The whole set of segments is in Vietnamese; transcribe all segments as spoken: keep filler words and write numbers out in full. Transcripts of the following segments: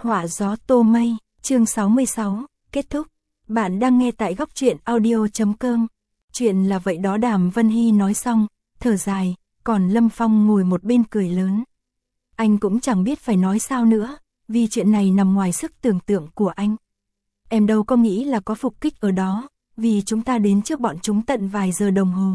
Họa gió tô mây, chương sáu mươi sáu, kết thúc. Bạn đang nghe tại góc truyện audio chấm com. Chuyện là vậy đó. Đàm Vân Hy nói xong, thở dài, còn Lâm Phong ngồi một bên cười lớn. Anh cũng chẳng biết phải nói sao nữa, vì chuyện này nằm ngoài sức tưởng tượng của anh. Em đâu có nghĩ là có phục kích ở đó, vì chúng ta đến trước bọn chúng tận vài giờ đồng hồ.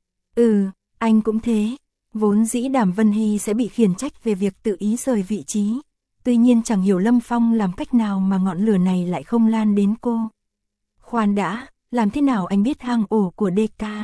Ừ, anh cũng thế. Vốn dĩ Đàm Vân Hy sẽ bị khiển trách về việc tự ý rời vị trí. Tuy nhiên chẳng hiểu Lâm Phong làm cách nào mà ngọn lửa này lại không lan đến cô. Khoan đã, làm thế nào anh biết hang ổ của đê ca?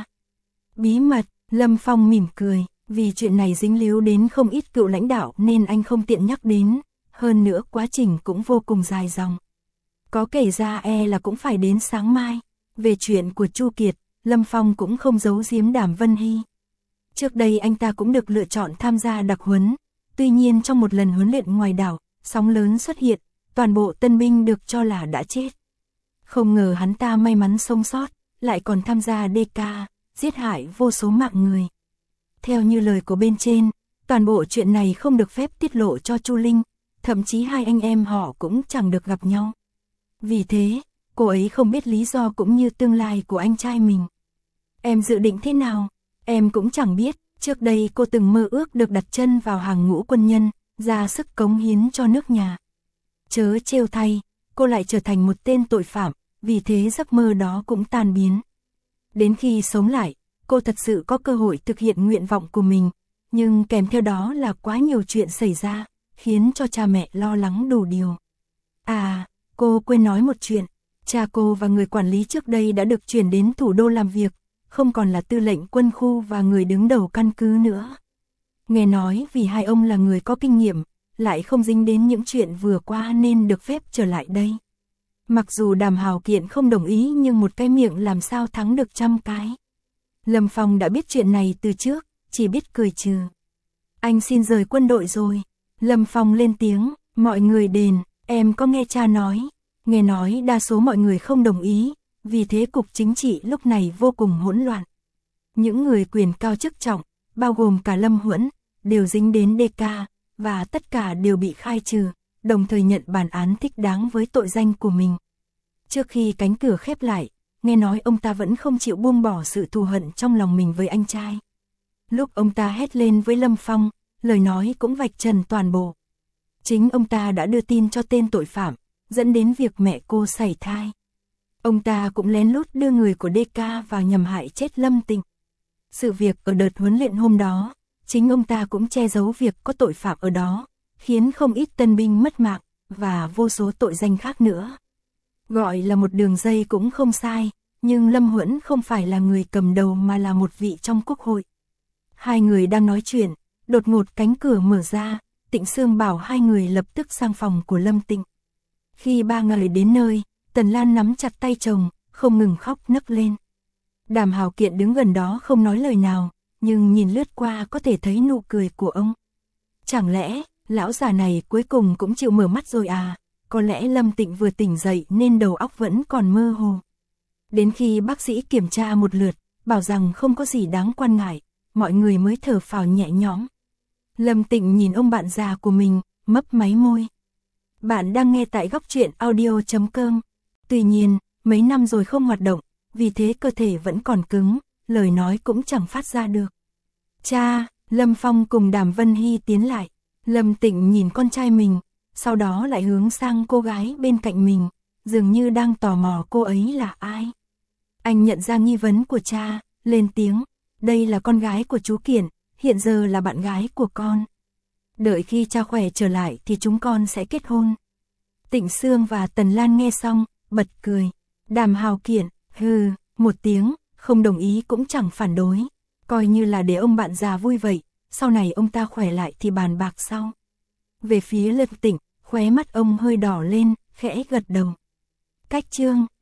Bí mật, Lâm Phong mỉm cười, vì chuyện này dính líu đến không ít cựu lãnh đạo nên anh không tiện nhắc đến. Hơn nữa quá trình cũng vô cùng dài dòng. Có kể ra e là cũng phải đến sáng mai. Về chuyện của Chu Kiệt, Lâm Phong cũng không giấu giếm Đàm Vân Hy. Trước đây anh ta cũng được lựa chọn tham gia đặc huấn. Tuy nhiên trong một lần huấn luyện ngoài đảo, sóng lớn xuất hiện, toàn bộ tân binh được cho là đã chết. Không ngờ hắn ta may mắn sống sót, lại còn tham gia đê ca, giết hại vô số mạng người. Theo như lời của bên trên, toàn bộ chuyện này không được phép tiết lộ cho Chu Linh, thậm chí hai anh em họ cũng chẳng được gặp nhau. Vì thế, cô ấy không biết lý do cũng như tương lai của anh trai mình. Em dự định thế nào? Em cũng chẳng biết, trước đây cô từng mơ ước được đặt chân vào hàng ngũ quân nhân, ra sức cống hiến cho nước nhà. Chớ trêu thay, cô lại trở thành một tên tội phạm, vì thế giấc mơ đó cũng tan biến. Đến khi sống lại, cô thật sự có cơ hội thực hiện nguyện vọng của mình, nhưng kèm theo đó là quá nhiều chuyện xảy ra, khiến cho cha mẹ lo lắng đủ điều. À, cô quên nói một chuyện, cha cô và người quản lý trước đây đã được chuyển đến thủ đô làm việc, không còn là tư lệnh quân khu và người đứng đầu căn cứ nữa. Nghe nói vì hai ông là người có kinh nghiệm, lại không dính đến những chuyện vừa qua nên được phép trở lại đây. Mặc dù Đàm Hào Kiện không đồng ý nhưng một cái miệng làm sao thắng được trăm cái. Lâm Phong đã biết chuyện này từ trước, chỉ biết cười trừ. Anh xin rời quân đội rồi. Lâm Phong lên tiếng, mọi người đền, em có nghe cha nói. Nghe nói đa số mọi người không đồng ý, vì thế cục chính trị lúc này vô cùng hỗn loạn. Những người quyền cao chức trọng, bao gồm cả Lâm Huẫn, đều dính đến đê ca, và tất cả đều bị khai trừ, đồng thời nhận bản án thích đáng với tội danh của mình. Trước khi cánh cửa khép lại, nghe nói ông ta vẫn không chịu buông bỏ sự thù hận trong lòng mình với anh trai. Lúc ông ta hét lên với Lâm Phong, lời nói cũng vạch trần toàn bộ. Chính ông ta đã đưa tin cho tên tội phạm, dẫn đến việc mẹ cô sảy thai. Ông ta cũng lén lút đưa người của đê ca vào nhằm hại chết Lâm Tịnh. Sự việc ở đợt huấn luyện hôm đó, chính ông ta cũng che giấu việc có tội phạm ở đó, khiến không ít tân binh mất mạng, và vô số tội danh khác nữa. Gọi là một đường dây cũng không sai, nhưng Lâm Huẫn không phải là người cầm đầu mà là một vị trong quốc hội. Hai người đang nói chuyện, đột ngột cánh cửa mở ra, Tịnh Sương bảo hai người lập tức sang phòng của Lâm Tịnh. Khi ba người đến nơi, Tần Lan nắm chặt tay chồng, không ngừng khóc nấc lên. Đàm Hào Kiện đứng gần đó không nói lời nào, nhưng nhìn lướt qua có thể thấy nụ cười của ông. Chẳng lẽ, lão già này cuối cùng cũng chịu mở mắt rồi à? Có lẽ Lâm Tịnh vừa tỉnh dậy nên đầu óc vẫn còn mơ hồ. Đến khi bác sĩ kiểm tra một lượt, bảo rằng không có gì đáng quan ngại, mọi người mới thở phào nhẹ nhõm. Lâm Tịnh nhìn ông bạn già của mình, mấp máy môi. Bạn đang nghe tại góc truyện audio chấm com. Tuy nhiên, mấy năm rồi không hoạt động, vì thế cơ thể vẫn còn cứng, lời nói cũng chẳng phát ra được. Cha, Lâm Phong cùng Đàm Vân Hy tiến lại. Lâm Tịnh nhìn con trai mình, sau đó lại hướng sang cô gái bên cạnh mình, dường như đang tò mò cô ấy là ai. Anh nhận ra nghi vấn của cha, lên tiếng, đây là con gái của chú Kiển, hiện giờ là bạn gái của con. Đợi khi cha khỏe trở lại thì chúng con sẽ kết hôn. Tịnh Sương và Tần Lan nghe xong, bật cười. Đàm Hào Kiện, hừ, một tiếng, không đồng ý cũng chẳng phản đối. Coi như là để ông bạn già vui vậy, sau này ông ta khỏe lại thì bàn bạc sau. Về phía Lâm Tịnh, khóe mắt ông hơi đỏ lên, khẽ gật đầu. Cách chương